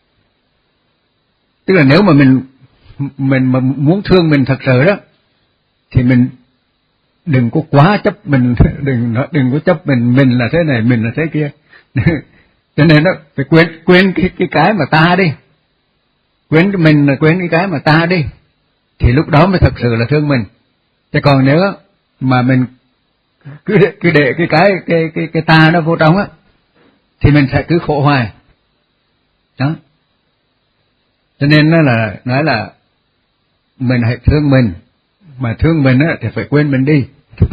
Tức là nếu mà mình mình mà muốn thương mình thật sự đó thì mình đừng có quá chấp mình, đừng đừng có chấp mình mình là thế này, mình là thế kia. Cho nên đó phải quên quên cái cái cái mà ta đi, quên cái mình là quên cái cái mà ta đi, thì lúc đó mới thật sự là thương mình. Chứ còn nếu mà mình cứ để, cứ để cái cái cái cái cái ta nó vô trong á, thì mình sẽ cứ khổ hoài. Đó. Cho nên nó là nói là mình hãy thương mình, mà thương mình á thì phải quên mình đi.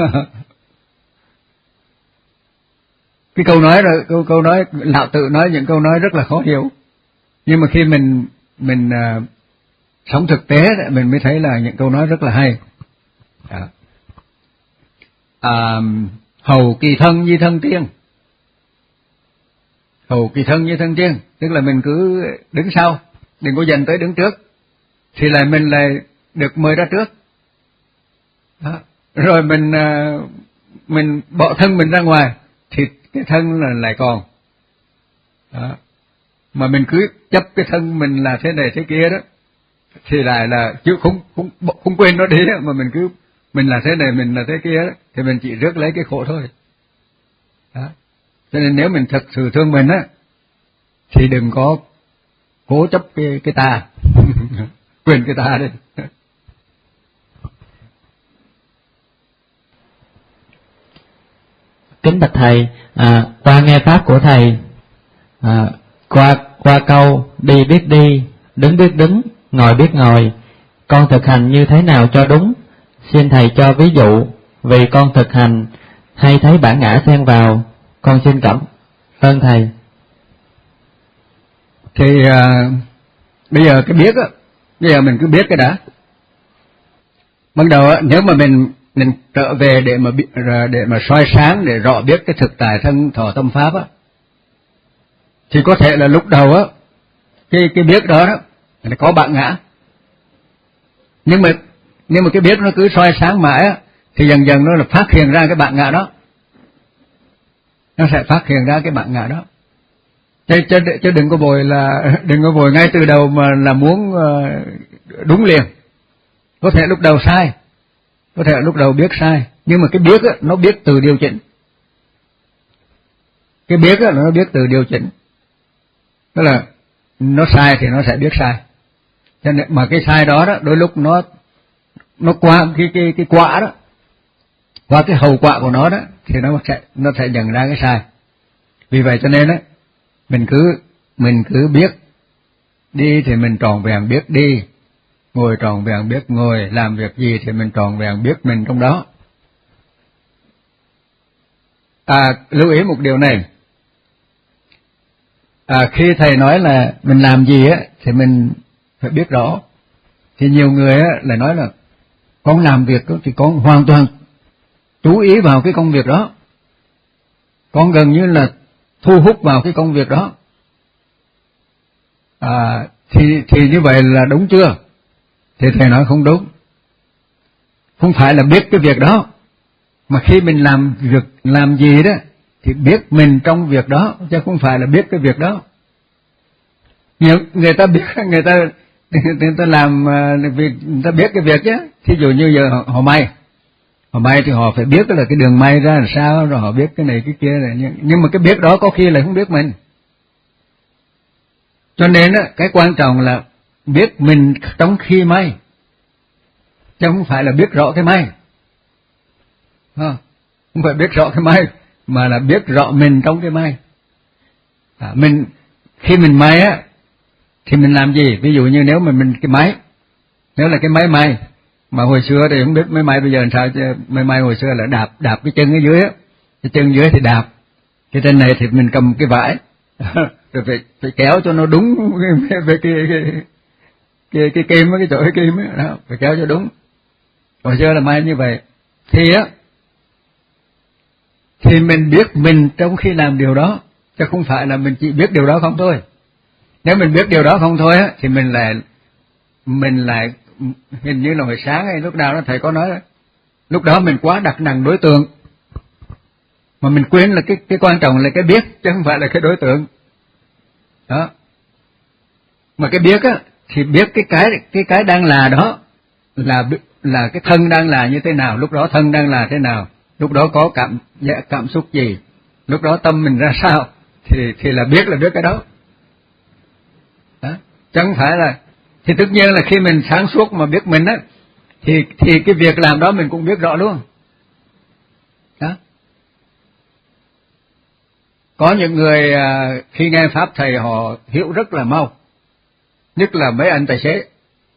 Cái câu nói rồi, câu câu nói lão tự nói những câu nói rất là khó hiểu, nhưng mà khi mình mình uh, sống thực tế mình mới thấy là những câu nói rất là hay. Đó. À, hầu kỳ thân như thân tiên, hầu kỳ thân như thân tiên, tức là mình cứ đứng sau, đừng có dần tới đứng trước, thì là mình lại được mời ra trước. Đó. Rồi mình uh, mình bỏ thân mình ra ngoài, thì cái thân là lại còn. Đó. Mà mình cứ chấp cái thân mình là thế này thế kia đó, thì lại là chứ không không không quên nó đi đó, mà mình cứ mình là thế này mình là thế kia đó, thì mình chỉ rước lấy cái khổ thôi. Đó. Cho nên nếu mình thật sự thương mình á, thì đừng có cố chấp cái cái ta, quên cái ta đi. Kính bạch thầy, à, qua nghe pháp của thầy, à, qua qua câu đi biết đi, đứng biết đứng, ngồi biết ngồi, con thực hành như thế nào cho đúng? Xin thầy cho ví dụ, vì con thực hành hay thấy bản ngã xen vào. Con xin cảm ơn thầy. Thì à, bây giờ cái biết á, bây giờ mình cứ biết cái đã. Ban đầu á, nếu mà mình mình trở về để mà để mà soi sáng, để rõ biết cái thực tại thân thọ tâm pháp á, thì có thể là lúc đầu á, cái cái biết đó đó là có bản ngã, nhưng mà nhưng mà cái biết nó cứ soi sáng mãi á, thì dần dần nó là phát hiện ra cái bản ngã đó, nó sẽ phát hiện ra cái bản ngã đó. Chứ, chứ, chứ đừng có vội là đừng có vội ngay từ đầu mà là muốn đúng liền. Có thể lúc đầu sai, có thể lúc đầu biết sai, nhưng mà cái biết á, nó biết từ điều chỉnh. Cái biết á, nó biết từ điều chỉnh, tức là nó sai thì nó sẽ biết sai. Cho nên mà cái sai đó đó, đôi lúc nó nó qua cái cái cái quả đó, qua cái hậu quả của nó đó, thì nó sẽ nó sẽ nhận ra cái sai. Vì vậy cho nên á, mình cứ mình cứ biết đi thì mình tròn vẹn biết đi, ngồi tròn vẹn biết ngồi, làm việc gì thì mình tròn vẹn biết mình trong đó. À, lưu ý một điều này, à, khi thầy nói là mình làm gì á thì mình phải biết rõ, thì nhiều người á lại nói là con làm việc thì con hoàn toàn chú ý vào cái công việc đó, con gần như là thu hút vào cái công việc đó. À, thì thì như vậy là đúng chưa? Thì thầy nói không đúng. Không phải là biết cái việc đó, mà khi mình làm việc làm gì đó thì biết mình trong việc đó, chứ không phải là biết cái việc đó. Nhiều người ta biết, người ta người ta làm việc, người ta biết cái việc chứ. Thí dụ như giờ họ, họ may, họ may thì họ phải biết là cái đường may ra làm sao, rồi họ biết cái này cái kia này, nhưng, nhưng mà cái biết đó có khi là không biết mình. Cho nên á, cái quan trọng là biết mình trong khi may, chứ không phải là biết rõ cái may. Không, không phải biết rõ cái may, mà là biết rõ mình trong cái may. À, mình khi mình may á, thì mình làm gì? Ví dụ như nếu mà mình cái máy, nếu là cái máy may, mà hồi xưa thì không biết máy may bây giờ làm sao, chứ máy may hồi xưa là đạp đạp cái chân ở dưới á, cái chân dưới thì đạp, cái trên này thì mình cầm cái vải, rồi phải phải kéo cho nó đúng về cái cái cái cái kim với cái chỗ cái kim ấy, đó, phải kéo cho đúng. Hồi xưa là may như vậy. Thì á, thì mình biết mình trong khi làm điều đó, chứ không phải là mình chỉ biết điều đó không thôi. Nếu mình biết điều đó không thôi á, thì mình lại mình lại hình như là hồi sáng hay lúc nào đó thầy có nói đó, lúc đó mình quá đặt nặng đối tượng, mà mình quên là cái cái quan trọng là cái biết, chứ không phải là cái đối tượng. Đó. Mà cái biết á, thì biết cái cái cái cái đang là đó là là cái thân đang là như thế nào, lúc đó thân đang là thế nào, lúc đó có cảm cảm xúc gì, lúc đó tâm mình ra sao, thì thì là biết là biết cái đó. Đó. Chẳng phải là, thì tất nhiên là khi mình sáng suốt mà biết mình á, thì thì cái việc làm đó mình cũng biết rõ luôn. Đó. Có những người à, khi nghe pháp thầy họ hiểu rất là mau, nhất là mấy anh tài xế.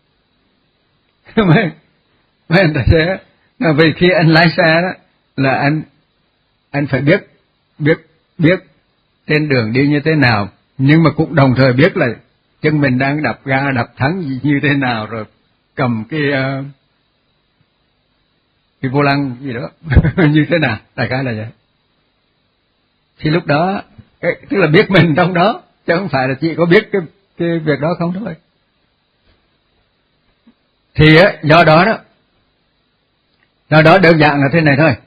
mấy, mấy anh tài xế, là vì khi anh lái xe đó là anh anh phải biết biết biết trên đường đi như thế nào, nhưng mà cũng đồng thời biết là chân mình đang đập ga đập thắng như thế nào, rồi cầm cái uh, cái vô lăng gì đó như thế nào, đại khái là vậy. Thì lúc đó cái, tức là biết mình trong đó, chứ không phải là chỉ có biết cái cái việc đó không thôi. Thì á, do đó đó do đó đơn giản là thế này thôi.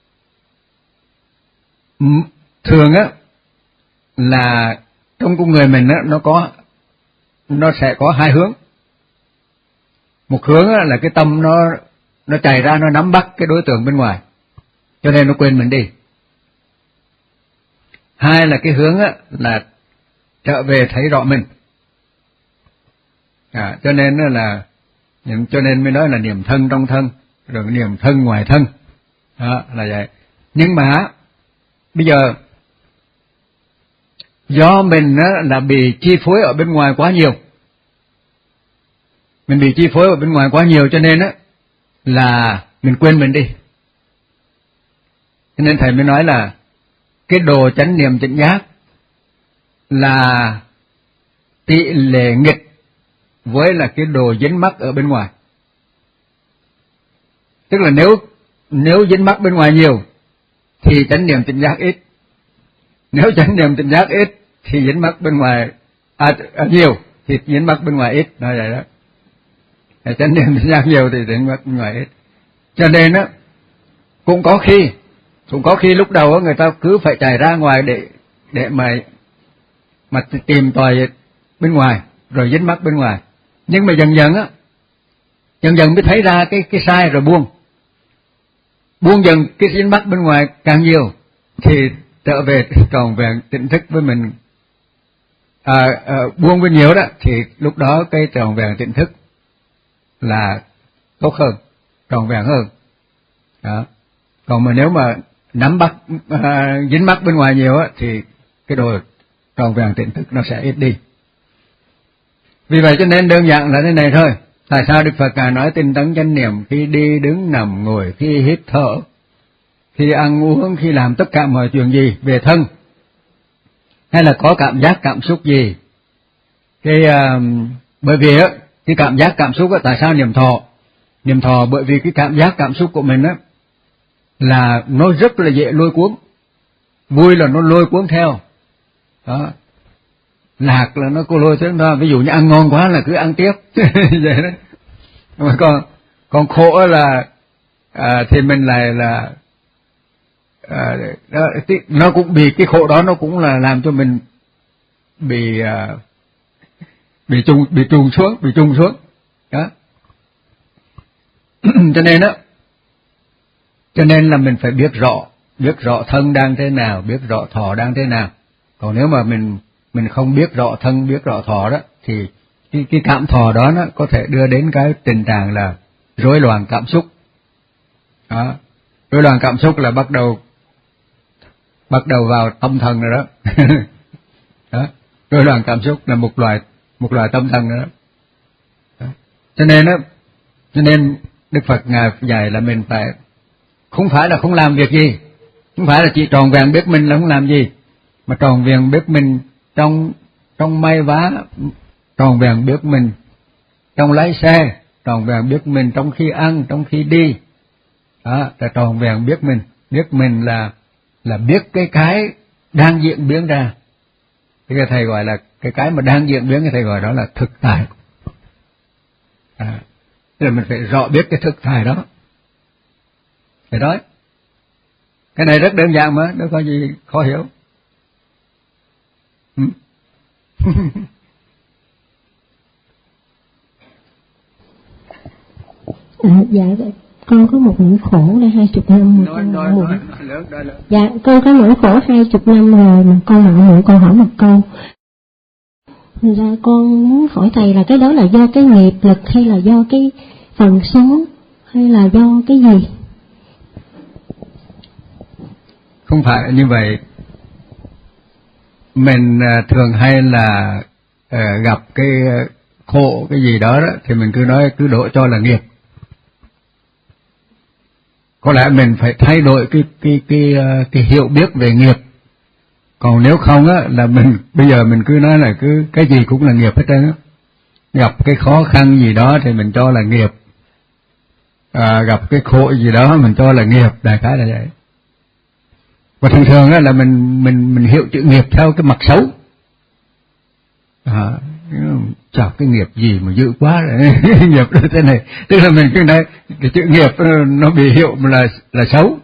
Thường á là trong con người mình á, nó có nó sẽ có hai hướng. Một hướng á, là cái tâm nó nó chạy ra, nó nắm bắt cái đối tượng bên ngoài, cho nên nó quên mình đi. Hai là cái hướng á, là trở về thấy rõ mình. À, cho nên là cho nên mới nói là niệm thân trong thân, rồi niệm thân ngoài thân. Đó, là vậy. Nhưng mà bây giờ do mình á, là bị chi phối ở bên ngoài quá nhiều, mình bị chi phối ở bên ngoài quá nhiều cho nên á là mình quên mình đi. Cho nên thầy mới nói là cái đồ chánh niệm tỉnh giác là tỷ lệ nghịch với là cái đồ dính mắc ở bên ngoài. Tức là nếu nếu dính mắc bên ngoài nhiều thì chánh niệm tỉnh giác ít, nếu chánh niệm tỉnh giác ít thì dính mắc bên ngoài à, à, nhiều thì dính mắc bên ngoài ít, nói vậy đó. Chánh niệm tỉnh giác nhiều thì dính mắc bên ngoài ít. Cho nên á cũng có khi cũng có khi lúc đầu á người ta cứ phải chạy ra ngoài để để mà mà tìm tòi bên ngoài rồi dính mắc bên ngoài, nhưng mà dần dần á dần dần mới thấy ra cái cái sai rồi buông buông dần cái dính mắc bên ngoài càng nhiều thì trở về tròn vẹn tỉnh thức với mình. À, à, buông với nhiều đó thì lúc đó cái tròn vẹn tỉnh thức là tốt hơn, tròn vẹn hơn. Đó. Còn mà nếu mà nắm bắt à, dính mắc bên ngoài nhiều á thì cái đồ tròn vẹn tỉnh thức nó sẽ ít đi. Vì vậy cho nên đơn giản là thế này thôi. Tại sao Đức Phật Ngài nói tinh tấn chánh niệm khi đi đứng nằm ngồi, khi hít thở, khi ăn uống, khi làm tất cả mọi chuyện gì về thân, hay là có cảm giác cảm xúc gì. Cái uh, bởi vì á cái cảm giác cảm xúc á, tại sao niệm thọ? Niệm thọ bởi vì cái cảm giác cảm xúc của mình á là nó rất là dễ lôi cuốn. Vui là nó lôi cuốn theo. Đó. Lạc là nó cô lôi theo đó. Ví dụ như ăn ngon quá là cứ ăn tiếp. Vậy đó. Mà còn còn khổ là à, thì mình lại là à, đó, nó cũng bị cái khổ đó, nó cũng là làm cho mình bị à, bị trùng bị trùng xuống, bị trùng xuống. Đó. Cho nên đó, cho nên là mình phải biết rõ, biết rõ thân đang thế nào, biết rõ thọ đang thế nào. Còn nếu mà mình mình không biết rõ thân, biết rõ thọ đó thì cái cái cảm thọ đó nó có thể đưa đến cái tình trạng là rối loạn cảm xúc. Đó. Rối loạn cảm xúc là bắt đầu bắt đầu vào tâm thần rồi đó. Đó. Rối loạn cảm xúc là một loại một loại tâm thần rồi đó. Đó. Cho nên đó, cho nên Đức Phật Ngài dạy là mình phải không phải là không làm việc gì, không phải là chỉ tròn vẹn biết mình là không làm gì, mà tròn vẹn biết mình trong trong may vá, tròn vẹn biết mình trong lái xe, tròn vẹn biết mình trong khi ăn, trong khi đi. Đó, là tròn vẹn biết mình, biết mình là là biết cái cái đang diễn biến ra. Cái thầy gọi là cái cái mà đang diễn biến, cái thầy gọi đó là thực tại. À, tức là mình phải rõ biết cái thực tại đó. Phải nói. Cái này rất đơn giản mà, đâu có gì khó hiểu. Ừ. À, dạ Con có một nỗi khổ đã hai chục năm. Nói, nói, nói, nói, nói lớn, nói lớn. Dạ, con có nỗi khổ hai chục năm rồi mà con mạo muội con hỏi một câu. Thành ra con muốn hỏi thầy là cái đó là do cái nghiệp lực hay là do cái phần số hay là do cái gì? Không phải như vậy. Mình thường hay là uh, gặp cái khổ cái gì đó, đó thì mình cứ nói cứ đổ cho là nghiệp. Có lẽ mình phải thay đổi cái cái cái cái, cái hiểu biết về nghiệp. Còn nếu không á là mình bây giờ mình cứ nói là cứ cái gì cũng là nghiệp hết trơn á. Gặp cái khó khăn gì đó thì mình cho là nghiệp. À, gặp cái khổ gì đó mình cho là nghiệp, đại khái là vậy. Và thường thường á là mình mình mình hiểu chữ nghiệp theo cái mặt xấu. À, chào cái nghiệp gì mà dữ quá rồi. Nghiệp thế này, tức là mình cứ nói cái chữ nghiệp nó bị hiệu là là xấu.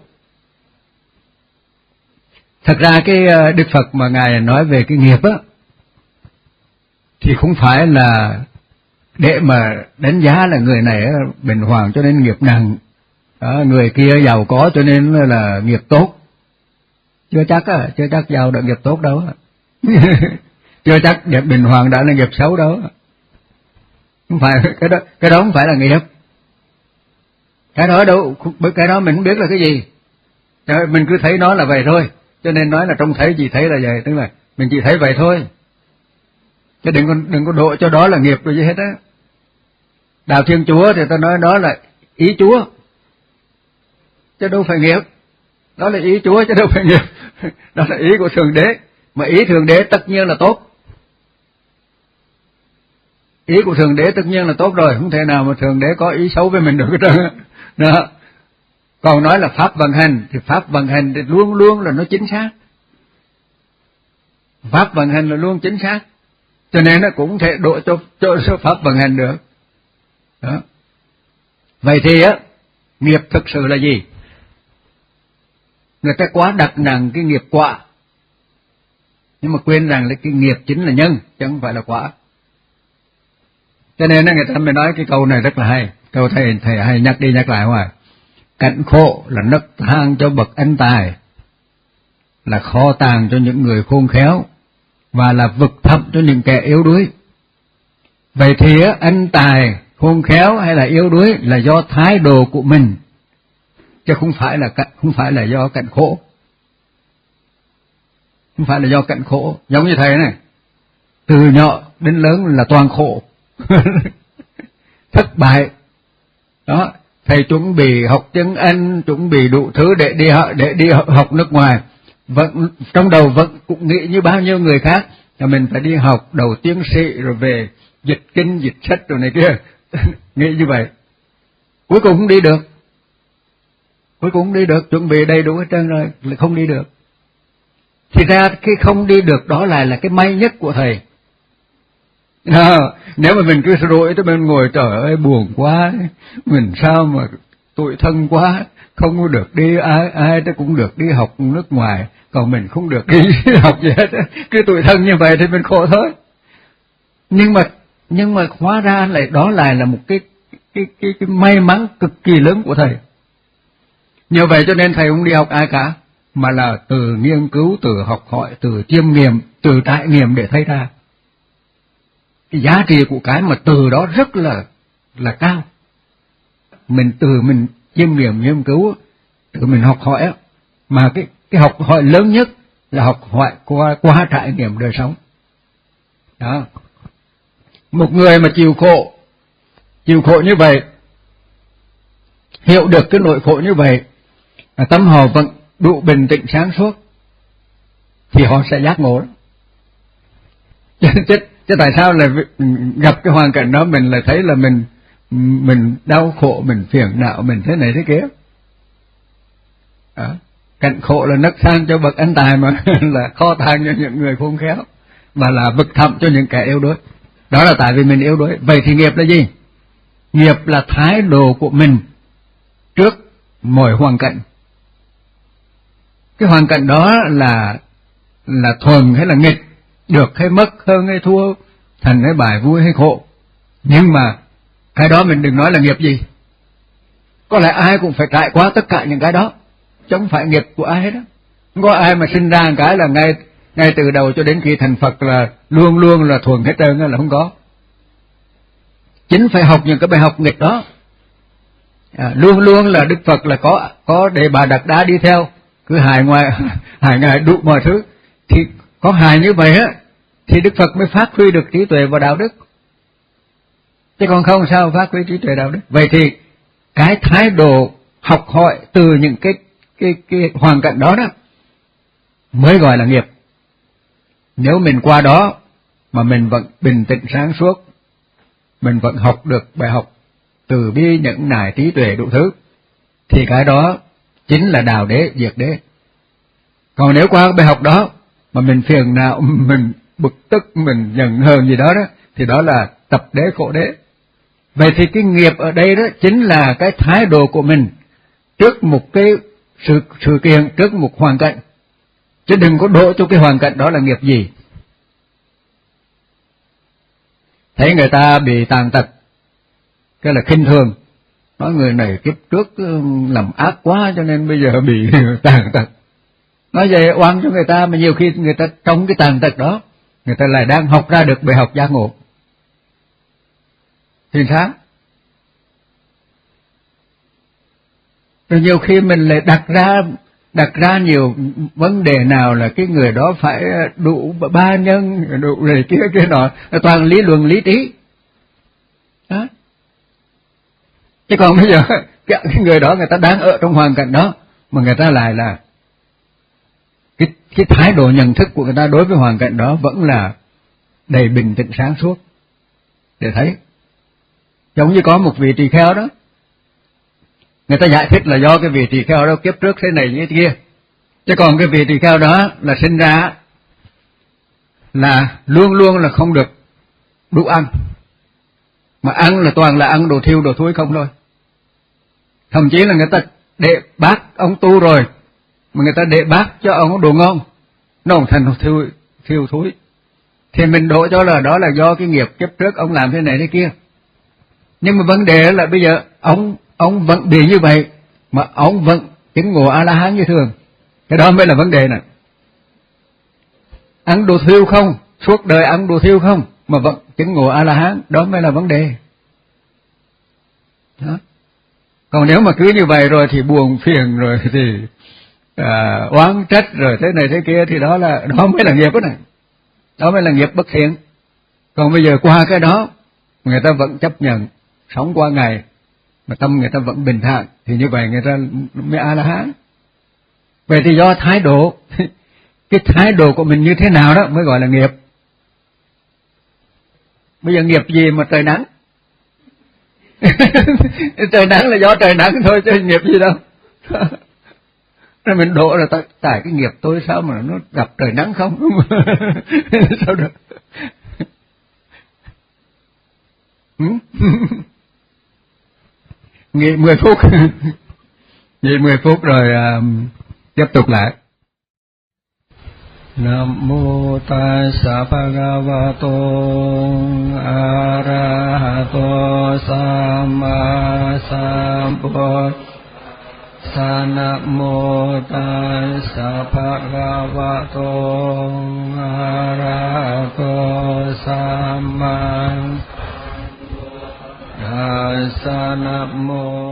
Thật ra cái Đức Phật mà Ngài nói về cái nghiệp á thì không phải là để mà đánh giá là người này bình hoàng cho nên nghiệp nặng, đó, người kia giàu có cho nên là nghiệp tốt. Chưa chắc á, chưa chắc giàu được nghiệp tốt đâu. Chưa chắc nghiệp bình hoàng đã là nghiệp xấu đâu. Không phải cái đó, cái đó không phải là nghiệp. Cái đó đâu, cái đó mình không biết là cái gì. Mình cứ thấy nó là vậy thôi. Cho nên nói là trông thấy gì thấy là vậy, tức là mình chỉ thấy vậy thôi. Chứ đừng có đừng có độ cho đó là nghiệp rồi gì hết á. Đạo Thiên Chúa thì ta nói đó là ý Chúa, chứ đâu phải nghiệp. Đó là ý Chúa chứ đâu phải nghiệp. Đó là ý của Thượng Đế. Mà ý Thượng Đế tất nhiên là tốt. Ý của Thượng Đế tất nhiên là tốt rồi, không thể nào mà Thượng Đế có ý xấu với mình được hết trơn. Đó. Còn nói là pháp vận hành thì pháp vận hành thì luôn luôn là nó chính xác. Pháp vận hành là luôn chính xác. Cho nên nó cũng thể độ cho cho số pháp vận hành được. Đó. Vậy thì á, nghiệp thực sự là gì? Người ta quá đặt nặng cái nghiệp quả, nhưng mà quên rằng là cái nghiệp chính là nhân, chứ không phải là quả. Cho nên người ta mới nói cái câu này rất là hay. Câu thầy thầy hay nhắc đi nhắc lại hoài. Cảnh khổ là nấc thang cho bậc anh tài, là kho tàng cho những người khôn khéo, và là vực thẳm cho những kẻ yếu đuối. Vậy thì anh tài, khôn khéo hay là yếu đuối là do thái độ của mình, chứ không phải là không phải là do cảnh khổ. Không phải là do cảnh khổ. Giống như thầy này, từ nhỏ đến lớn là toàn khổ. Thất bại. Đó, thầy chuẩn bị học tiếng Anh, chuẩn bị đủ thứ để đi học, để đi học nước ngoài. Vẫn trong đầu vẫn cũng nghĩ như bao nhiêu người khác là mình phải đi học đầu tiến sĩ rồi về dịch kinh dịch sách rồi này kia. Nghĩ như vậy. Cuối cùng không đi được. Cuối cùng không đi được, chuẩn bị đầy đủ hết trơn rồi, lại không đi được. Thì ra cái không đi được đó lại là cái may nhất của thầy. À, nếu mà mình cứ rỗi tới bên ngồi trời ơi buồn quá, mình sao mà tủi thân quá, không có được đi, ai ai đó cũng được đi học nước ngoài, còn mình không được đi học gì hết, cứ tủi thân như vậy thì mình khổ thôi. Nhưng mà nhưng mà hóa ra lại đó lại là một cái cái cái, cái may mắn cực kỳ lớn của thầy. Như vậy cho nên thầy không đi học ai cả, mà là từ nghiên cứu, từ học hỏi, từ chiêm nghiệm, từ trải nghiệm để thấy ra. Cái giá trị của cái mà từ đó rất là là cao. Mình từ mình chiêm nghiệm nghiên cứu, từ mình học hỏi, mà cái cái học hỏi lớn nhất là học hỏi qua qua trải nghiệm đời sống. Đó. Một người mà chịu khổ, chịu khổ như vậy, hiểu được cái nỗi khổ như vậy, tâm họ vẫn đủ bình tĩnh sáng suốt, thì họ sẽ giác ngộ. Chứ, chứ, chứ tại sao là gặp cái hoàn cảnh đó mình lại thấy là mình mình đau khổ, mình phiền não, mình thế này thế kia. Đó. Cảnh khổ là nấc thang cho bậc anh tài, mà là kho tàng cho những người khôn khéo, mà là vực thẳm cho những kẻ yếu đuối. Đó là tại vì mình yếu đuối. Vậy thì nghiệp là gì? Nghiệp là thái độ của mình trước mọi hoàn cảnh. Cái hoàn cảnh đó là là thuần hay là nghịch, được hay mất, hơn hay thua, thành hay bại, vui hay khổ. Nhưng mà cái đó mình đừng nói là nghiệp gì. Có lẽ ai cũng phải trải qua tất cả những cái đó, chứ không phải nghiệp của ai hết đó. Không có ai mà sinh ra một cái là ngay ngay từ đầu cho đến khi thành Phật là luôn luôn là thuần hết trơn, là không có. Chính phải học những cái bài học nghịch đó. À, luôn luôn là Đức Phật là có có để bà Đạt Đa đi theo, cứ hài ngoài hài ngài đủ mọi thứ, thì có hài như vậy á thì Đức Phật mới phát huy được trí tuệ và đạo đức, chứ còn không sao phát huy trí tuệ đạo đức. Vậy thì cái thái độ học hỏi từ những cái cái cái hoàn cảnh đó đó mới gọi là nghiệp. Nếu mình qua đó mà mình vẫn bình tĩnh sáng suốt, mình vẫn học được bài học từ bi nhẫn nại trí tuệ đủ thứ, thì cái đó chính là đào đế diệt đế. Còn nếu qua bài học đó mà mình phiền não, mình bực tức, mình giận hờn gì đó đó, thì đó là tập đế khổ đế. Vậy thì cái nghiệp ở đây đó chính là cái thái độ của mình trước một cái sự sự kiện, trước một hoàn cảnh, chứ đừng có đổ cho cái hoàn cảnh đó là nghiệp gì. Thấy người ta bị tàn tật, cái là khinh thường, nói người này kiếp trước làm ác quá cho nên bây giờ bị tàn tật. Nói vậy oan cho người ta, mà nhiều khi người ta trong cái tàn tật đó, người ta lại đang học ra được bài học giác ngộ. Thì sao? Rồi nhiều khi mình lại đặt ra đặt ra nhiều vấn đề nào là cái người đó phải đủ ba nhân, đủ này kia kia nọ, toàn lý luận lý trí. Đó. Chứ còn bây giờ cái người đó người ta đang ở trong hoàn cảnh đó, mà người ta lại là cái cái thái độ nhận thức của người ta đối với hoàn cảnh đó vẫn là đầy bình tĩnh sáng suốt để thấy. Giống như có một vị tỳ kheo đó, người ta giải thích là do cái vị tỳ kheo đó kiếp trước thế này như thế kia, chứ còn cái vị tỳ kheo đó là sinh ra là luôn luôn là không được đủ ăn, mà ăn là toàn là ăn đồ thiêu đồ thối không thôi. Thậm chí là người ta để bát ông tu rồi mà người ta để bát cho ông đồ ngon, nó không thành thiêu thiêu thối, thì mình đổ cho là đó là do cái nghiệp kiếp trước ông làm thế này thế kia. Nhưng mà vấn đề là bây giờ ông ông vẫn bị như vậy mà ông vẫn chứng ngộ A La Hán như thường, cái đó mới là vấn đề này. Ăn đồ thiêu không, suốt đời ăn đồ thiêu không mà vẫn chứng ngộ A La Hán, đó mới là vấn đề. Đó. Còn nếu mà cứ như vậy rồi thì buồn phiền rồi thì à, oán trách rồi thế này thế kia, thì đó là đó mới là nghiệp đó này, đó mới là nghiệp bất thiện. Còn bây giờ qua cái đó người ta vẫn chấp nhận sống qua ngày mà tâm người ta vẫn bình thản, thì như vậy người ta mới A La Hán. Vậy thì do thái độ, cái thái độ của mình như thế nào đó mới gọi là nghiệp. Bây giờ nghiệp gì mà trời nắng? Trời nắng là do trời nắng thôi chứ nghiệp gì đâu. Rồi mình đổ là tại, tại cái nghiệp tôi sao mà nó gặp trời nắng không? Sao được? Nghỉ mười phút. Nghỉ mười phút rồi uh, tiếp tục lại. Nam mô Tassa Bhagavato Arahato Samma Sambuddhassa. Nam mô Tassa Bhagavato Arahato Samma Sambuddhassa. Nam mô